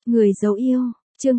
Người dấu yêu, chương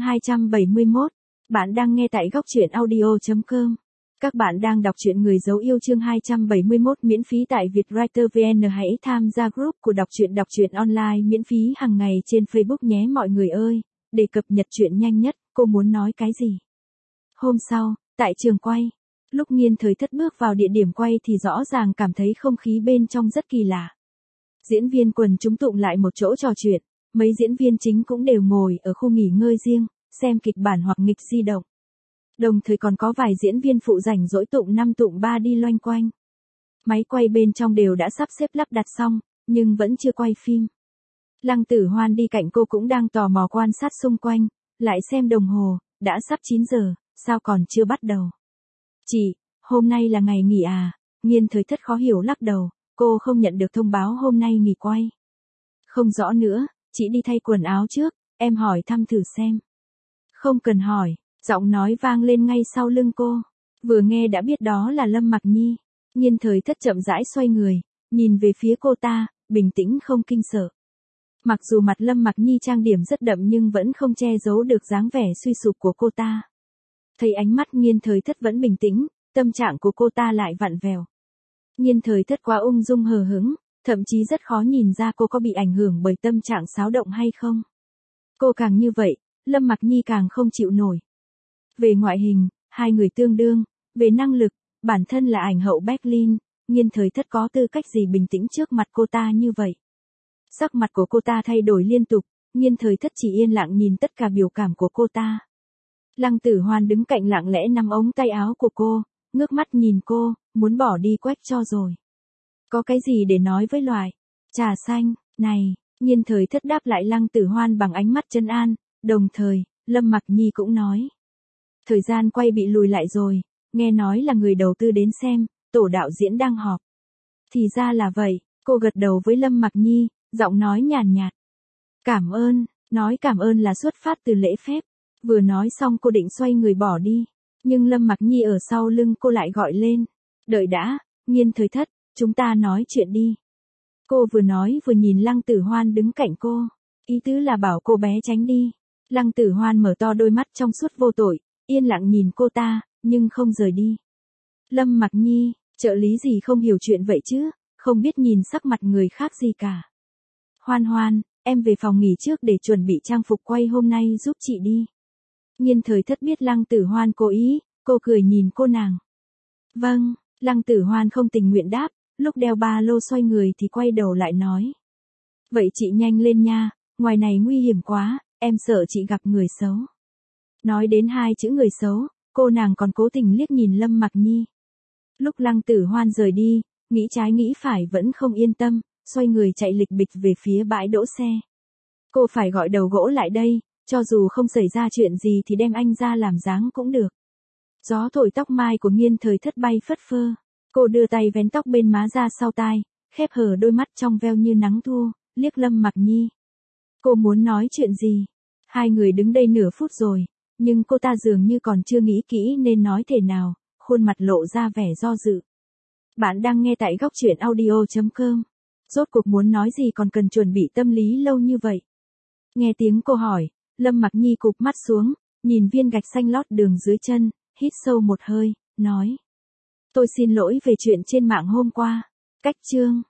271. Bạn đang nghe tại góc truyện audio.com. Các bạn đang đọc truyện Người dấu yêu chương 271 miễn phí tại Vietwriter VN. Hãy tham gia group của đọc truyện online miễn phí hàng ngày trên Facebook nhé mọi người ơi. Để cập nhật truyện nhanh nhất, cô muốn nói cái gì? Hôm sau, tại trường quay, lúc Nghiên Thời Thất bước vào địa điểm quay thì rõ ràng cảm thấy không khí bên trong rất kỳ lạ. Diễn viên quần chúng tụng lại một chỗ trò chuyện, mấy diễn viên chính cũng đều ngồi ở khu nghỉ ngơi riêng, xem kịch bản hoặc nghịch di động. Đồng thời còn có vài diễn viên phụ rảnh rỗi tụng 5 tụng 3 đi loanh quanh. Máy quay bên trong đều đã sắp xếp lắp đặt xong, nhưng vẫn chưa quay phim. Lăng Tử Hoan đi cạnh cô cũng đang tò mò quan sát xung quanh, lại xem đồng hồ, đã sắp 9 giờ, sao còn chưa bắt đầu? Chị, hôm nay là ngày nghỉ à? Nghiên Thời Thất khó hiểu lắc đầu, cô không nhận được thông báo hôm nay nghỉ quay. Không rõ nữa, chị đi thay quần áo trước, em hỏi thăm thử xem. Không cần hỏi, giọng nói vang lên ngay sau lưng cô. Vừa nghe đã biết đó là Lâm Mặc Nhi. Nghiên Thời Thất chậm rãi xoay người, nhìn về phía cô ta, bình tĩnh không kinh sợ. Mặc dù mặt Lâm Mặc Nhi trang điểm rất đậm nhưng vẫn không che giấu được dáng vẻ suy sụp của cô ta. Thấy ánh mắt Nghiên Thời Thất vẫn bình tĩnh, tâm trạng của cô ta lại vặn vẹo. Nghiên Thời Thất quá ung dung hờ hững, thậm chí rất khó nhìn ra cô có bị ảnh hưởng bởi tâm trạng xáo động hay không. Cô càng như vậy, Lâm Mặc Nhi càng không chịu nổi. Về ngoại hình, hai người tương đương, về năng lực, bản thân là ảnh hậu Berlin, Nghiên Thời Thất có tư cách gì bình tĩnh trước mặt cô ta như vậy. Sắc mặt của cô ta thay đổi liên tục, Nghiên Thời Thất chỉ yên lặng nhìn tất cả biểu cảm của cô ta. Lăng Tử Hoan đứng cạnh lặng lẽ nắm ống tay áo của cô, ngước mắt nhìn cô, muốn bỏ đi quách cho rồi. Có cái gì để nói với loại trà xanh này? Nghiên Thời Thất đáp lại Lăng Tử Hoan bằng ánh mắt trấn an, đồng thời, Lâm Mặc Nhi cũng nói. Thời gian quay bị lùi lại rồi, nghe nói là người đầu tư đến xem, tổ đạo diễn đang họp. Thì ra là vậy, cô gật đầu với Lâm Mặc Nhi, giọng nói nhàn nhạt. Cảm ơn, nói cảm ơn là xuất phát từ lễ phép. Vừa nói xong cô định xoay người bỏ đi, nhưng Lâm Mặc Nhi ở sau lưng cô lại gọi lên. Đợi đã, Nghiên Thời Thất, chúng ta nói chuyện đi. Cô vừa nói vừa nhìn Lăng Tử Hoan đứng cạnh cô, ý tứ là bảo cô bé tránh đi. Lăng Tử Hoan mở to đôi mắt trong suốt vô tội, yên lặng nhìn cô ta, nhưng không rời đi. Lâm Mặc Nhi, trợ lý gì không hiểu chuyện vậy chứ, không biết nhìn sắc mặt người khác gì cả. Hoan Hoan, em về phòng nghỉ trước để chuẩn bị trang phục quay hôm nay giúp chị đi. Nghiên Thời Thất biết Lăng Tử Hoan cố ý, cô cười nhìn cô nàng. Vâng, Lăng Tử Hoan không tình nguyện đáp, lúc đeo ba lô xoay người thì quay đầu lại nói. Vậy chị nhanh lên nha, ngoài này nguy hiểm quá, em sợ chị gặp người xấu. Nói đến hai chữ người xấu, cô nàng còn cố tình liếc nhìn Lâm Mặc Nhi. Lúc Lăng Tử Hoan rời đi, nghĩ trái nghĩ phải vẫn không yên tâm, xoay người chạy lịch bịch về phía bãi đỗ xe. Cô phải gọi đầu gỗ lại đây, cho dù không xảy ra chuyện gì thì đem anh ra làm dáng cũng được. Gió thổi tóc mai của Nghiên Thời Thất bay phất phơ. Cô đưa tay vén tóc bên má ra sau tai, khép hờ đôi mắt trong veo như nắng thu, liếc Lâm Mặc Nhi. Cô muốn nói chuyện gì? Hai người đứng đây nửa phút rồi, nhưng cô ta dường như còn chưa nghĩ kỹ nên nói thế nào, khuôn mặt lộ ra vẻ do dự. Bạn đang nghe tại góc truyện audio.com. Rốt cuộc muốn nói gì còn cần chuẩn bị tâm lý lâu như vậy? Nghe tiếng cô hỏi, Lâm Mặc Nhi cụp mắt xuống, nhìn viên gạch xanh lót đường dưới chân, hít sâu một hơi, nói. Tôi xin lỗi về chuyện trên mạng hôm qua. Cách chương.